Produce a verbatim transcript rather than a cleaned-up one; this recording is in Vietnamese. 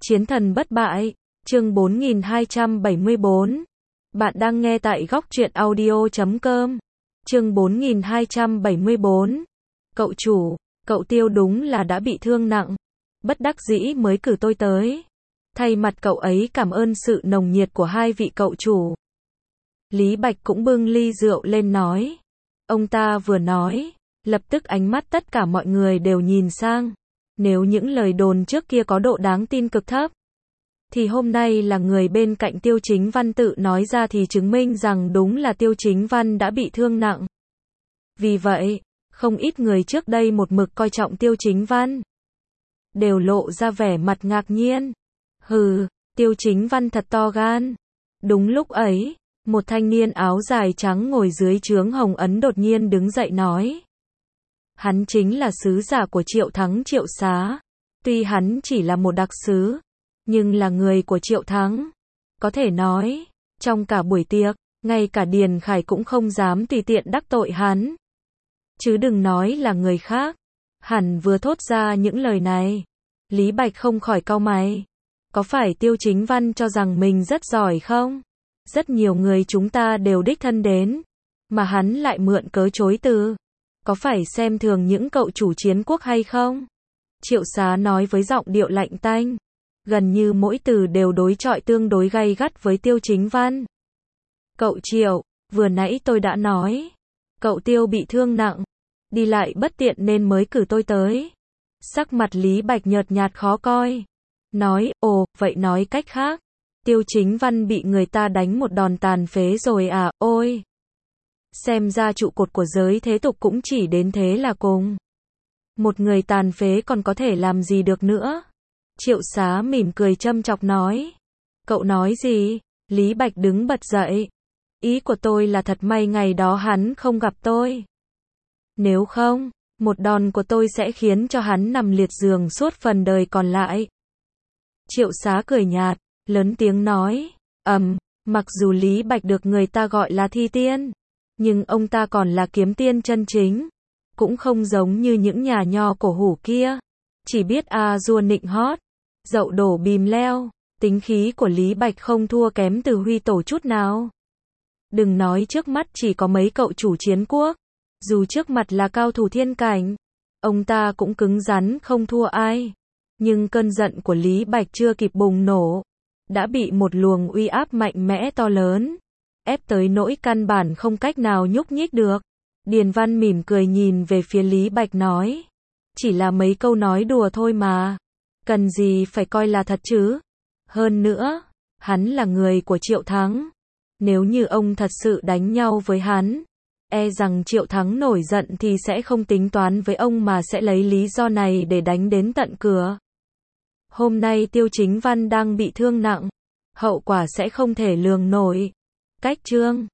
Chiến thần bất bại, chương bốn nghìn hai trăm bảy mươi bốn. Bạn đang nghe tại góc truyện audio chấm com. Chương bốn nghìn hai trăm bảy mươi bốn. Cậu chủ, cậu Tiêu đúng là đã bị thương nặng. Bất đắc dĩ mới cử tôi tới. Thay mặt cậu ấy cảm ơn sự nồng nhiệt của hai vị cậu chủ. Lý Bạch cũng bưng ly rượu lên nói. Ông ta vừa nói, lập tức ánh mắt tất cả mọi người đều nhìn sang. Nếu những lời đồn trước kia có độ đáng tin cực thấp, thì hôm nay là người bên cạnh Tiêu Chính Văn tự nói ra thì chứng minh rằng đúng là Tiêu Chính Văn đã bị thương nặng. Vì vậy, không ít người trước đây một mực coi trọng Tiêu Chính Văn đều lộ ra vẻ mặt ngạc nhiên. Hừ, Tiêu Chính Văn thật to gan. Đúng lúc ấy, một thanh niên áo dài trắng ngồi dưới trướng hồng ấn đột nhiên đứng dậy nói. Hắn chính là sứ giả của Triệu Thắng Triệu Xá. Tuy hắn chỉ là một đặc sứ, nhưng là người của Triệu Thắng. Có thể nói, trong cả buổi tiệc, ngay cả Điền Khải cũng không dám tùy tiện đắc tội hắn. Chứ đừng nói là người khác. Hẳn vừa thốt ra những lời này, Lý Bạch không khỏi cau mày. Có phải Tiêu Chính Văn cho rằng mình rất giỏi không? Rất nhiều người chúng ta đều đích thân đến, mà hắn lại mượn cớ chối từ. Có phải xem thường những cậu chủ chiến quốc hay không? Triệu Xá nói với giọng điệu lạnh tanh. Gần như mỗi từ đều đối chọi tương đối gay gắt với Tiêu Chính Văn. Cậu Triệu, vừa nãy tôi đã nói. Cậu Tiêu bị thương nặng. Đi lại bất tiện nên mới cử tôi tới. Sắc mặt Lý Bạch nhợt nhạt khó coi. Nói, ồ, vậy nói cách khác. Tiêu Chính Văn bị người ta đánh một đòn tàn phế rồi à, ôi. Xem ra trụ cột của giới thế tục cũng chỉ đến thế là cùng. Một người tàn phế còn có thể làm gì được nữa? Triệu Xá mỉm cười châm chọc nói. Cậu nói gì? Lý Bạch đứng bật dậy. Ý của tôi là thật may ngày đó hắn không gặp tôi. Nếu không, một đòn của tôi sẽ khiến cho hắn nằm liệt giường suốt phần đời còn lại. Triệu Xá cười nhạt, lớn tiếng nói. Ầm, um, mặc dù Lý Bạch được người ta gọi là thi tiên, nhưng ông ta còn là kiếm tiên chân chính. Cũng không giống như những nhà nho cổ hủ kia. Chỉ biết a dua nịnh hót, dậu đổ bìm leo. Tính khí của Lý Bạch không thua kém từ Huy Tổ chút nào. Đừng nói trước mắt chỉ có mấy cậu chủ chiến quốc. Dù trước mặt là cao thủ thiên cảnh, ông ta cũng cứng rắn không thua ai. Nhưng cơn giận của Lý Bạch chưa kịp bùng nổ, đã bị một luồng uy áp mạnh mẽ to lớn ép tới nỗi căn bản không cách nào nhúc nhích được. Điền Văn mỉm cười nhìn về phía Lý Bạch nói. Chỉ là mấy câu nói đùa thôi mà. Cần gì phải coi là thật chứ? Hơn nữa, hắn là người của Triệu Thắng. Nếu như ông thật sự đánh nhau với hắn, e rằng Triệu Thắng nổi giận thì sẽ không tính toán với ông mà sẽ lấy lý do này để đánh đến tận cửa. Hôm nay Tiêu Chính Văn đang bị thương nặng, hậu quả sẽ không thể lường nổi. Cách chương